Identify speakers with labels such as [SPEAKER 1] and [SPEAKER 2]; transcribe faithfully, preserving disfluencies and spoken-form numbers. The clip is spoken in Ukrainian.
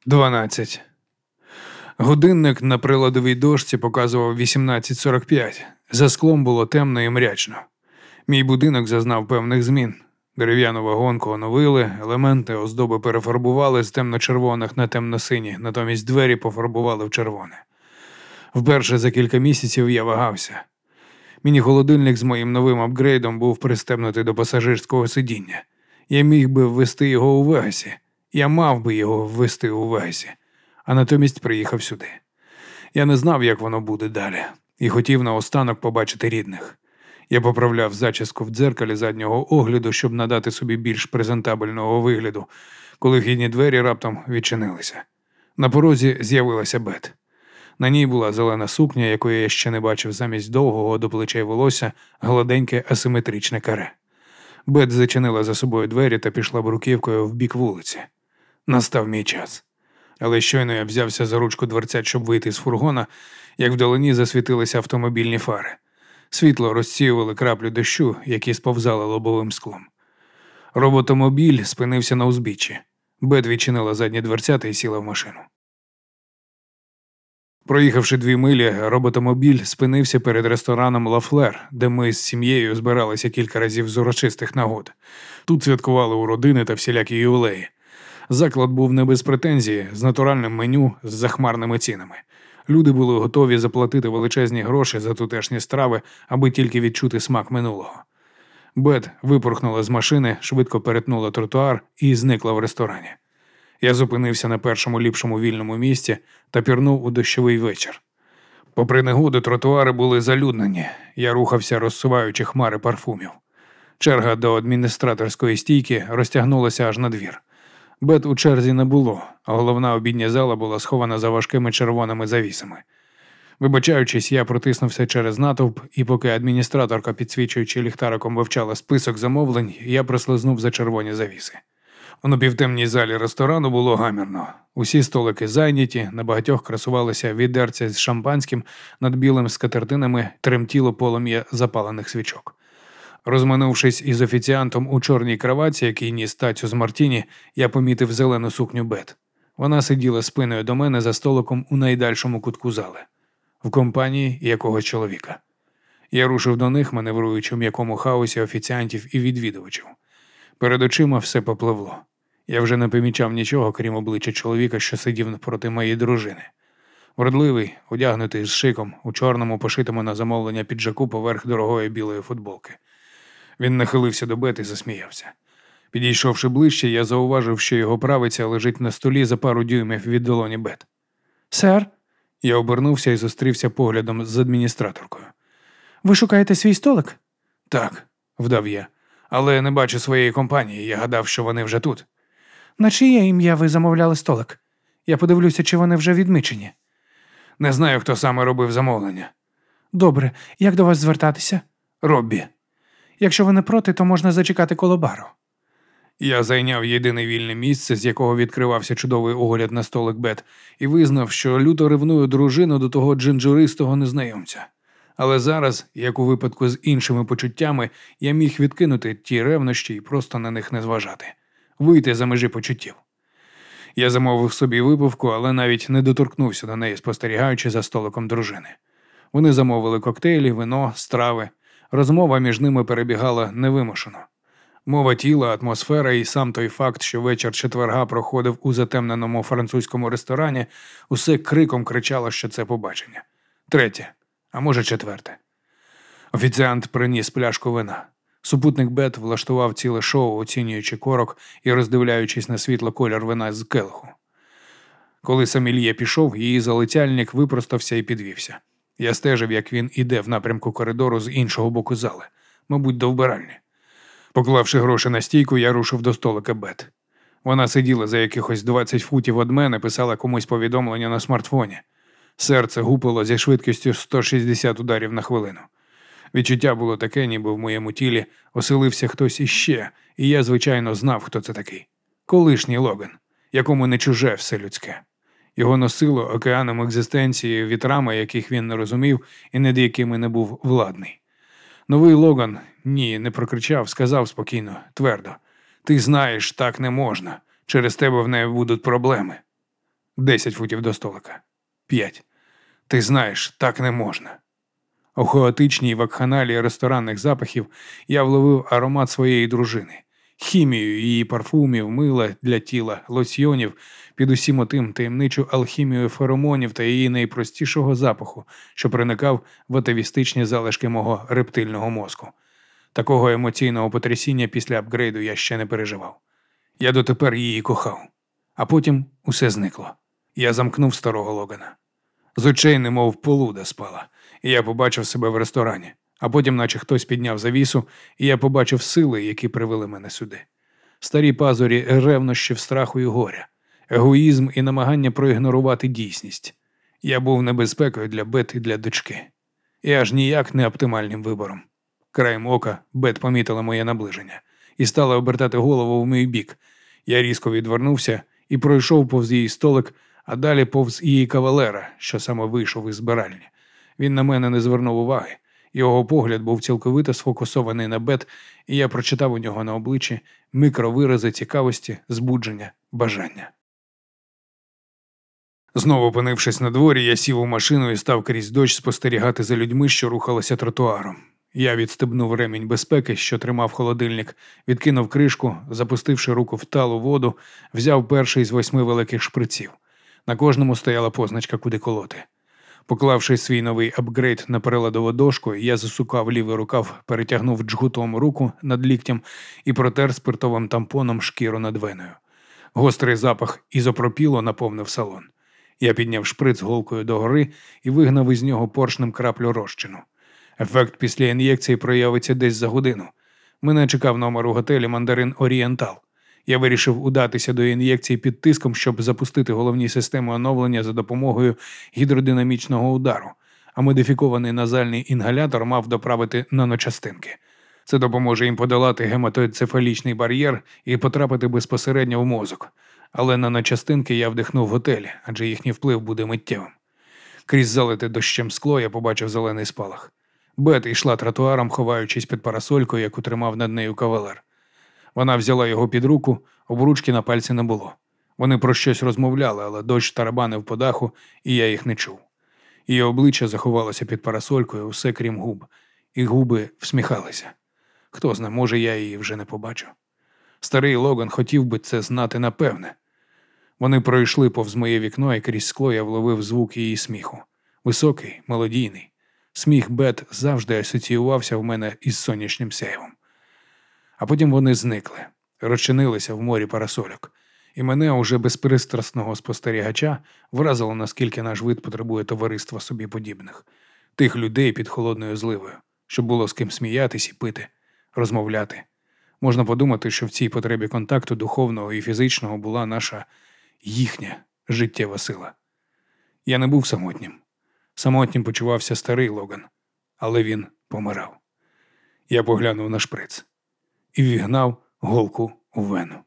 [SPEAKER 1] Дванадцять. Годинник на приладовій дошці показував вісімнадцять сорок п'ять. За склом було темно і мрячно. Мій будинок зазнав певних змін. Дерев'яну вагонку оновили, елементи оздоби перефарбували з темно-червоних на темно-сині, натомість двері пофарбували в червоне. Вперше за кілька місяців я вагався. Міні-холодильник з моїм новим апгрейдом був пристебнутий до пасажирського сидіння. Я міг би ввести його у Вегасі. Я мав би його ввести у Вегасі. А натомість приїхав сюди. Я не знав, як воно буде далі, і хотів наостанок побачити рідних. Я поправляв зачіску в дзеркалі заднього огляду, щоб надати собі більш презентабельного вигляду, коли вхідні двері раптом відчинилися. На порозі з'явилася Бет. На ній була зелена сукня, якої я ще не бачив замість довгого до плечей волосся, гладеньке асиметричне каре. Бет зачинила за собою двері та пішла бруківкою в бік вулиці. Настав мій час. Але щойно я взявся за ручку дверцят, щоб вийти з фургона, як вдалині засвітилися автомобільні фари. Світло розсіювали краплю дощу, які сповзали лобовим склом. Роботомобіль спинився на узбіччі. Бет відчинила задні дверцята і сіла в машину. Проїхавши дві милі, роботомобіль спинився перед рестораном «Ла Флер», де ми з сім'єю збиралися кілька разів з урочистих нагод. Тут святкували у родини та всілякі ювілеї. Заклад був не без претензії, з натуральним меню, з захмарними цінами. Люди були готові заплатити величезні гроші за тутешні страви, аби тільки відчути смак минулого. Бет випорхнула з машини, швидко перетнула тротуар і зникла в ресторані. Я зупинився на першому ліпшому вільному місці та пірнув у дощовий вечір. Попри негоду, тротуари були залюднені. Я рухався, розсуваючи хмари парфумів. Черга до адміністраторської стійки розтягнулася аж на двір. Бет у черзі не було, а головна обідня зала була схована за важкими червоними завісами. Вибачаючись, я протиснувся через натовп, і поки адміністраторка, підсвічуючи ліхтариком, вивчала список замовлень, я прослизнув за червоні завіси. У напівтемній залі ресторану було гамірно. Усі столики зайняті, на багатьох красувалися відерця з шампанським, над білим скатертинами тремтіло полум'я запалених свічок. Розминувшись із офіціантом у чорній краватці, який ніс тацю з мартіні, я помітив зелену сукню Бет. Вона сиділа спиною до мене за столиком у найдальшому кутку зали, в компанії якогось чоловіка. Я рушив до них, маневруючи в м'якому хаосі офіціантів і відвідувачів. Перед очима все попливло. Я вже не помічав нічого, крім обличчя чоловіка, що сидів напроти моєї дружини. Вродливий, одягнутий з шиком, у чорному пошитому на замовлення піджаку поверх дорогої білої футболки. Він нахилився до Бет і засміявся. Підійшовши ближче, я зауважив, що його правиця лежить на столі за пару дюймів від долоні Бет. «Сер?» Я обернувся і зустрівся поглядом з адміністраторкою. «Ви шукаєте свій столик?» «Так», – вдав я. «Але не бачу своєї компанії, я гадав, що вони вже тут». «На чиє ім'я ви замовляли столик? Я подивлюся, чи вони вже відмічені». «Не знаю, хто саме робив замовлення». «Добре, як до вас звертатися?» «Роббі». «Якщо ви не проти, то можна зачекати коло бару». Я зайняв єдине вільне місце, з якого відкривався чудовий огляд на столик Бет, і визнав, що люто ревную дружину до того джинджуристого незнайомця. Але зараз, як у випадку з іншими почуттями, я міг відкинути ті ревнощі і просто на них не зважати. Вийти за межі почуттів. Я замовив собі випивку, але навіть не доторкнувся до неї, спостерігаючи за столиком дружини. Вони замовили коктейлі, вино, страви. Розмова між ними перебігала невимушено. Мова тіла, атмосфера і сам той факт, що вечір четверга проходив у затемненому французькому ресторані, усе криком кричало, що це побачення. Третє, а може четверте. Офіціант приніс пляшку вина. Супутник Бет влаштував ціле шоу, оцінюючи корок і роздивляючись на світло колір вина з келиху. Коли сомельє пішов, її залицяльник випростався і підвівся. Я стежив, як він іде в напрямку коридору з іншого боку зали, мабуть, до вбиральні. Поклавши гроші на стійку, я рушив до столика Бет. Вона сиділа за якихось двадцять футів від мене, писала комусь повідомлення на смартфоні. Серце гупало зі швидкістю сто шістдесят ударів на хвилину. Відчуття було таке, ніби в моєму тілі оселився хтось іще, і я, звичайно, знав, хто це такий. Колишній Логан, якому не чуже все людське. Його носило океаном екзистенції, вітрами, яких він не розумів і над якими не був владний. Новий Логан, ні, не прокричав, сказав спокійно, твердо. «Ти знаєш, так не можна. Через тебе в неї будуть проблеми». Десять футів до столика. П'ять. Ти знаєш, так не можна. У хаотичній вакханалії ресторанних запахів я вловив аромат своєї дружини. Хімію її парфумів, мила для тіла, лосьйонів, під усім отим таємничу алхімію феромонів та її найпростішого запаху, що проникав в атавістичні залишки мого рептильного мозку. Такого емоційного потрясіння після апгрейду я ще не переживав. Я дотепер її кохав. А потім усе зникло. Я замкнув старого Логана. З очей немов полуда спала, і я побачив себе в ресторані. А потім, наче хтось підняв завісу, і я побачив сили, які привели мене сюди. Старі пазурі ревнощів страху і горя, егоїзм і намагання проігнорувати дійсність. Я був небезпекою для Бет і для дочки. І аж ніяк не оптимальним вибором. Краєм ока Бет помітила моє наближення і стала обертати голову в мій бік. Я різко відвернувся і пройшов повз її столик, а далі повз її кавалера, що саме вийшов із збиральні. Він на мене не звернув уваги. Його погляд був цілковито сфокусований на Бет, і я прочитав у нього на обличчі мікровирази цікавості, збудження, бажання. Знову опинившись на дворі, я сів у машину і став крізь дощ спостерігати за людьми, що рухалися тротуаром. Я відстебнув ремінь безпеки, що тримав холодильник, відкинув кришку, запустивши руку в талу воду, взяв перший з восьми великих шприців. На кожному стояла позначка, куди колоти. Поклавши свій новий апгрейд на переладову дошку, я засукав лівий рукав, перетягнув джгутом руку над ліктем і протер спиртовим тампоном шкіру над веною. Гострий запах ізопропілу наповнив салон. Я підняв шприц голкою догори і вигнав із нього поршнем краплю розчину. Ефект після ін'єкції проявиться десь за годину. Мене чекав номер у готелі «Мандарин Орієнтал». Я вирішив удатися до ін'єкції під тиском, щоб запустити головні системи оновлення за допомогою гідродинамічного удару, а модифікований назальний інгалятор мав доправити наночастинки. Це допоможе їм подолати гематоенцефалічний бар'єр і потрапити безпосередньо в мозок. Але наночастинки я вдихнув в готелі, адже їхній вплив буде миттєвим. Крізь залите дощем скло я побачив зелений спалах. Бет йшла тротуаром, ховаючись під парасолькою, яку тримав над нею кавалер. Вона взяла його під руку, обручки на пальці не було. Вони про щось розмовляли, але дощ тарабанив по даху, і я їх не чув. Її обличчя заховалося під парасолькою, усе крім губ, і губи всміхалися. Хто знає, може, я її вже не побачу. Старий Логан хотів би це знати напевне. Вони пройшли повз моє вікно, і крізь скло я вловив звук її сміху. Високий, мелодійний. Сміх Бет завжди асоціювався в мене із сонячним сяйвом. А потім вони зникли, розчинилися в морі парасольок. І мене, уже безпристрасного спостерігача, вразило, наскільки наш вид потребує товариства собі подібних. Тих людей під холодною зливою, щоб було з ким сміятись і пити, розмовляти. Можна подумати, що в цій потребі контакту духовного і фізичного була наша, їхня життєва сила. Я не був самотнім. Самотнім почувався старий Логан, але він помирав. Я поглянув на шприц і вігнав голку у вену.